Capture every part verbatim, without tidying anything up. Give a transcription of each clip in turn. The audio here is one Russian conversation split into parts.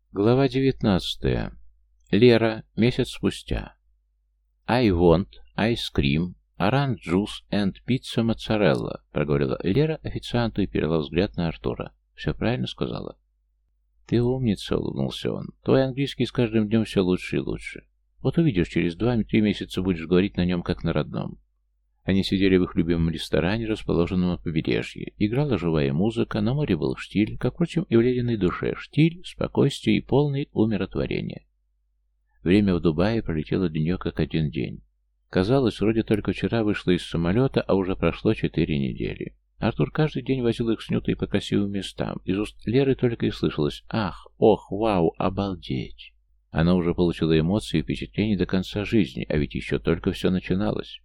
Глава девятнадцатая. Лера. Месяц спустя. I want ice cream, orange juice and pizza mozzarella, проговорила Лера официанту и перевела взгляд на Артура. Все правильно сказала? Ты умница, улыбнулся он. Твой английский с каждым днем все лучше и лучше. Вот увидишь, через два-три месяца будешь говорить на нем как на родном. Они сидели в их любимом ресторане, расположенном на побережье. Играла живая музыка, на море был штиль, как, впрочем, и в Лериной душе. Штиль, спокойствие и полное умиротворение. Время в Дубае пролетело для нее как один день. Казалось, вроде только вчера вышла из самолета, а уже прошло четыре недели. Артур каждый день возил их с Нютой по красивым местам. Из уст Леры только и слышалось «Ах, ох, вау, обалдеть!». Она уже получила эмоции и впечатления до конца жизни, а ведь еще только все начиналось.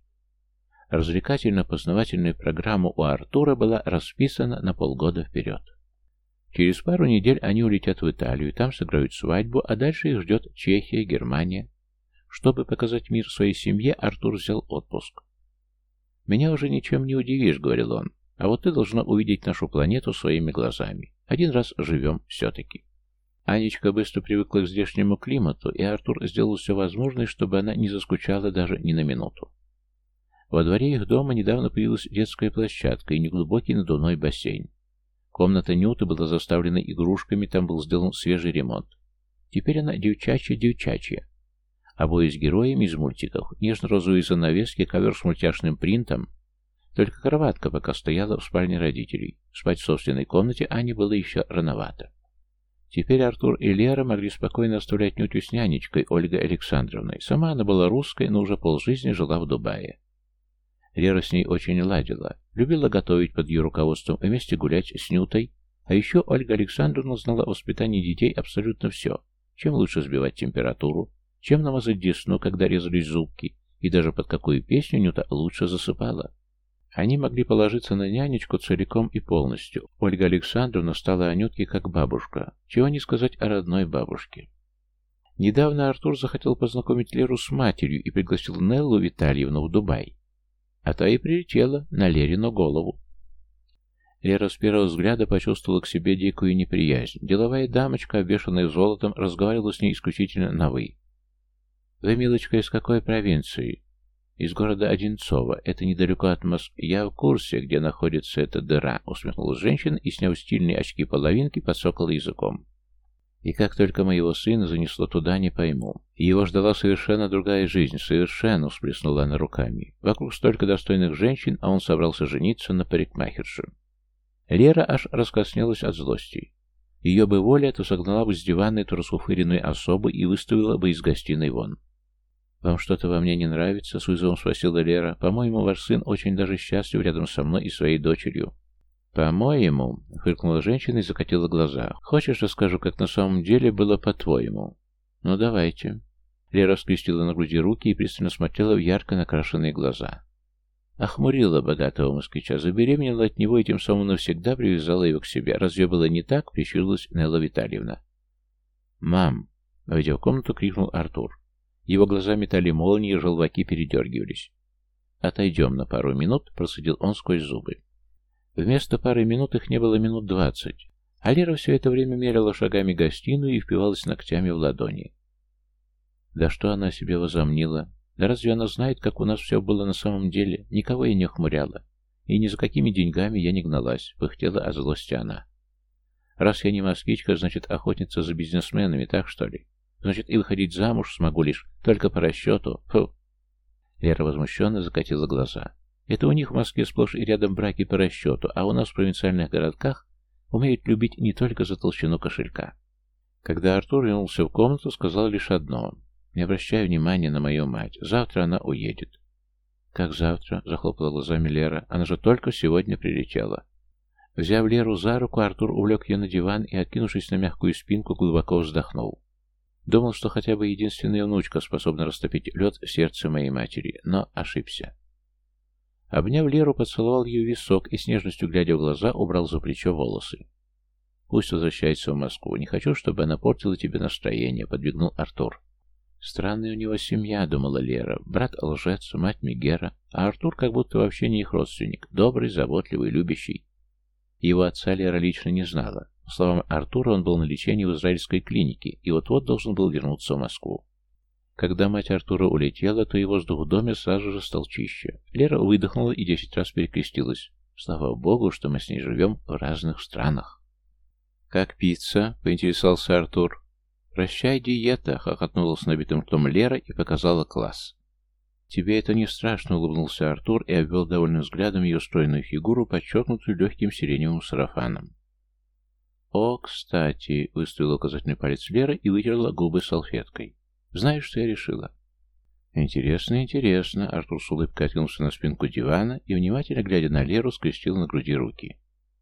Развлекательно-познавательная программа у Артура была расписана на полгода вперед. Через пару недель они улетят в Италию, там сыграют свадьбу, а дальше их ждет Чехия, Германия. Чтобы показать мир своей семье, Артур взял отпуск. «Меня уже ничем не удивишь», — говорил он, — «а вот ты должна увидеть нашу планету своими глазами. Один раз живем все-таки». Анечка быстро привыкла к здешнему климату, и Артур сделал все возможное, чтобы она не заскучала даже ни на минуту. Во дворе их дома недавно появилась детская площадка и неглубокий надувной бассейн. Комната Нюты была заставлена игрушками, там был сделан свежий ремонт. Теперь она девчачья-девчачья. Обои с героями из мультиков, нежно-розовые занавески, ковер с мультяшным принтом. Только кроватка пока стояла в спальне родителей. Спать в собственной комнате Ане было еще рановато. Теперь Артур и Лера могли спокойно оставлять Нютю с нянечкой Ольгой Александровной. Сама она была русской, но уже полжизни жила в Дубае. Лера с ней очень ладила, любила готовить под ее руководством, вместе гулять с Нютой, а еще Ольга Александровна знала о воспитании детей абсолютно все, чем лучше сбивать температуру, чем намазать десну, когда резались зубки, и даже под какую песню Нюта лучше засыпала. Они могли положиться на нянечку целиком и полностью. Ольга Александровна стала Анютке как бабушка, чего не сказать о родной бабушке. Недавно Артур захотел познакомить Леру с матерью и пригласил Неллу Витальевну в Дубай. А та и прилетела на Лерину голову. Лера с первого взгляда почувствовала к себе дикую неприязнь. Деловая дамочка, обвешанная золотом, разговаривала с ней исключительно на «вы». «Вы, милочка, из какой провинции?» «Из города Одинцово. Это недалеко от Москвы. Я в курсе, где находится эта дыра», — усмехнулась женщина и, сняв стильные очки-половинки, подсокала языком. «И как только моего сына занесло туда, не пойму. Его ждала совершенно другая жизнь, совершенно», — всплеснула она руками. «Вокруг столько достойных женщин, а он собрался жениться на парикмахерше». Лера аж раскоснелась от злости. Ее бы воля, то согнала бы с дивана эту расфуфыренную особу и выставила бы из гостиной вон. «Вам что-то во мне не нравится?» — с вызовом спросила Лера. «По-моему, ваш сын очень даже счастлив рядом со мной и своей дочерью». «По-моему», — фыркнула женщина и закатила глаза. «Хочешь, расскажу, как на самом деле было по-твоему?» «Ну, давайте». Лера скрестила на груди руки и пристально смотрела в ярко накрашенные глаза. Охмурила богатого москвича, забеременела от него и тем самым навсегда привязала его к себе. Разве было не так? — прищурилась Нелла Витальевна. «Мам!» — войдя в комнату, крикнул Артур. Его глаза метали молнии, желваки передергивались. «Отойдем на пару минут», — процедил он сквозь зубы. Вместо пары минут их не было минут двадцать, а Лера все это время мерила шагами гостиную и впивалась ногтями в ладони. Да что она себе возомнила? Да разве она знает, как у нас все было на самом деле? Никого я не охмуряла. И ни за какими деньгами я не гналась, пыхтела от злости она. Раз я не москвичка, значит, охотница за бизнесменами, так что ли? Значит, и выходить замуж смогу лишь только по расчету. Фу. Лера возмущенно закатила глаза. Это у них в Москве сплошь и рядом браки по расчету, а у нас в провинциальных городках умеют любить не только за толщину кошелька. Когда Артур вернулся в комнату, сказал лишь одно: «Не обращай внимания на мою мать. Завтра она уедет». «Как завтра?» — захлопала глазами Лера. «Она же только сегодня прилетела». Взяв Леру за руку, Артур увлек ее на диван и, откинувшись на мягкую спинку, глубоко вздохнул. Думал, что хотя бы единственная внучка способна растопить лед в сердце моей матери, но ошибся. Обняв Леру, поцеловал ее в висок и, с нежностью глядя в глаза, убрал за плечо волосы. «Пусть возвращается в Москву. Не хочу, чтобы она портила тебе настроение», — подвигнул Артур. «Странная у него семья», — думала Лера. «Брат лжец, мать Мегера, а Артур как будто вообще не их родственник. Добрый, заботливый, любящий». Его отца Лера лично не знала, По словам Артура, он был на лечении в израильской клинике и вот-вот должен был вернуться в Москву. Когда мать Артура улетела, то и воздух в доме сразу же стал чище. Лера выдохнула и десять раз перекрестилась. Слава богу, что мы с ней живем в разных странах. «Как пицца?» — поинтересовался Артур. «Прощай, диета!» — хохотнула с набитым ртом Лера и показала класс. «Тебе это не страшно?» — улыбнулся Артур и обвел довольным взглядом ее стройную фигуру, подчеркнутую легким сиреневым сарафаном. «О, кстати!» — выставила указательный палец Лера и вытерла губы салфеткой. «Знаешь, что я решила?» «Интересно, интересно!» — Артур с улыбкой откинулся на спинку дивана и, внимательно глядя на Леру, скрестил на груди руки.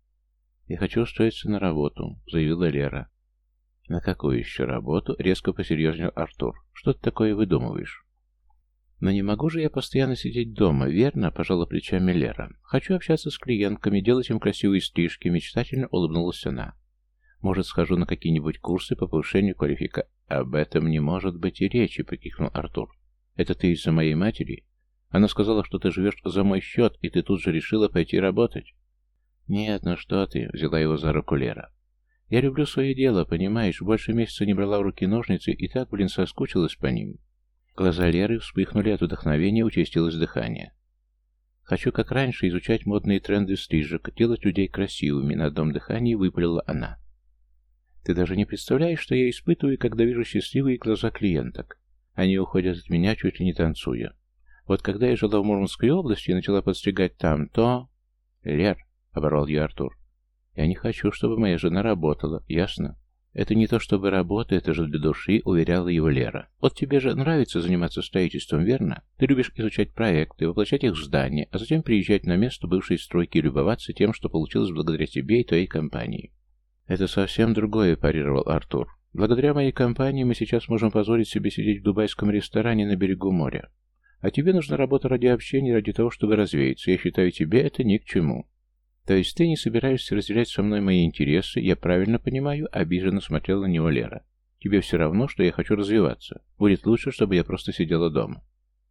«Я хочу устроиться на работу», — заявила Лера. «На какую еще работу?» — резко посерьезнел Артур. «Что ты такое выдумываешь?» «Но не могу же я постоянно сидеть дома, верно?» — пожала плечами Лера. «Хочу общаться с клиентками, делать им красивые стрижки», — мечтательно улыбнулась она. «Может, схожу на какие-нибудь курсы по повышению квалификации?» «Об этом не может быть и речи», — прикрикнул Артур. «Это ты из-за моей матери? Она сказала, что ты живешь за мой счет, и ты тут же решила пойти работать». «Нет, ну что ты», — взяла его за руку Лера. «Я люблю свое дело, понимаешь, больше месяца не брала в руки ножницы и так, блин, соскучилась по ним». Глаза Леры вспыхнули от вдохновения, участилось дыхание. «Хочу, как раньше, изучать модные тренды стрижек, делать людей красивыми», — на одном дыхании выпалила она. «Ты даже не представляешь, что я испытываю, когда вижу счастливые глаза клиенток. Они уходят от меня, чуть ли не танцуя. Вот когда я жила в Мурманской области и начала подстригать там, то...» «Лер», — оборвал ее Артур, — «я не хочу, чтобы моя жена работала, ясно?» «Это не то чтобы работа, это же для души», — уверяла его Лера. «Вот тебе же нравится заниматься строительством, верно? Ты любишь изучать проекты, воплощать их в здание, а затем приезжать на место бывшей стройки и любоваться тем, что получилось благодаря тебе и твоей компании». «Это совсем другое», — парировал Артур. «Благодаря моей компании мы сейчас можем позволить себе сидеть в дубайском ресторане на берегу моря. А тебе нужна работа ради общения, ради того, чтобы развеяться. Я считаю, тебе это ни к чему». «То есть ты не собираешься разделять со мной мои интересы, я правильно понимаю?» — обиженно смотрела на него Лера. «Тебе все равно, что я хочу развиваться. Будет лучше, чтобы я просто сидела дома».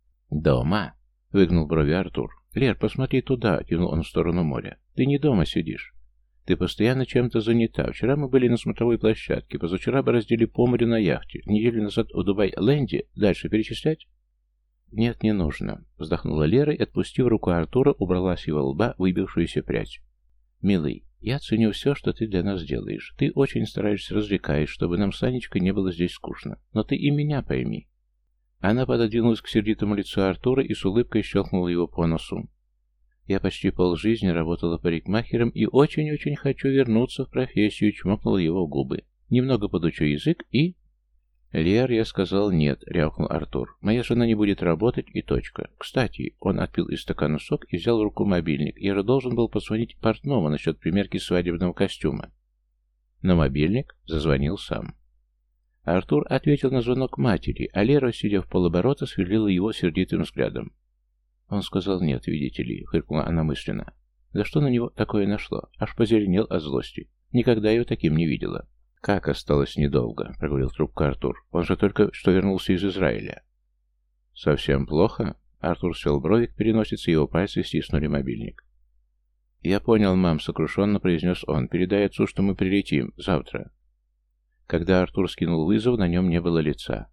«Дома?» — выгнул брови Артур. «Лер, посмотри туда», — кивнул он в сторону моря. «Ты не дома сидишь. Ты постоянно чем-то занята. Вчера мы были на смотровой площадке, позавчера бороздили по морю на яхте, неделю назад в Дубай-Ленде. Дальше перечислять?» «Нет, не нужно», — вздохнула Лера и, отпустив руку Артура, убрала с его лба выбившуюся прядь. «Милый, я ценю все, что ты для нас делаешь. Ты очень стараешься, развлекаешь, чтобы нам с Анечкой не было здесь скучно. Но ты и меня пойми». Она пододвинулась к сердитому лицу Артура и с улыбкой щелкнула его по носу. «Я почти полжизни работала парикмахером и очень-очень хочу вернуться в профессию», — чмокнула его в губы. «Немного подучу язык и...» «Лер, я сказал нет», — рявкнул Артур. «Моя жена не будет работать и точка. Кстати», — он отпил из стакана сок и взял в руку мобильник. «Я же должен был позвонить портному насчет примерки свадебного костюма». Но мобильник зазвонил сам. Артур ответил на звонок матери, а Лера, сидя в полоборота, сверлила его сердитым взглядом. «Он сказал нет, видите ли», — фыркнула она мысленно. «Да что на него такое нашло? Аж позеленел от злости. Никогда его таким не видела». «Как осталось недолго?» — проговорил трубку Артур. «Он же только что вернулся из Израиля». «Совсем плохо?» — Артур свел брови к переносице, его пальцы стиснули мобильник. «Я понял, мам», — сокрушенно произнес он. «Передай отцу, что мы прилетим. Завтра». Когда Артур скинул вызов, на нем не было лица.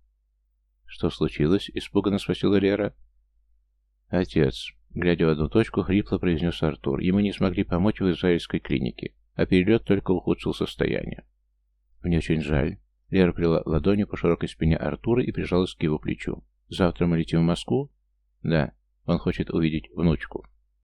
«Что случилось?» — испуганно спросила Лера. «Отец», — глядя в одну точку, хрипло произнес Артур. «Ему не смогли помочь в израильской клинике, а перелет только ухудшил состояние». «Мне очень жаль». Лера плела ладонью по широкой спине Артура и прижалась к его плечу. «Завтра мы летим в Москву?» «Да, он хочет увидеть внучку».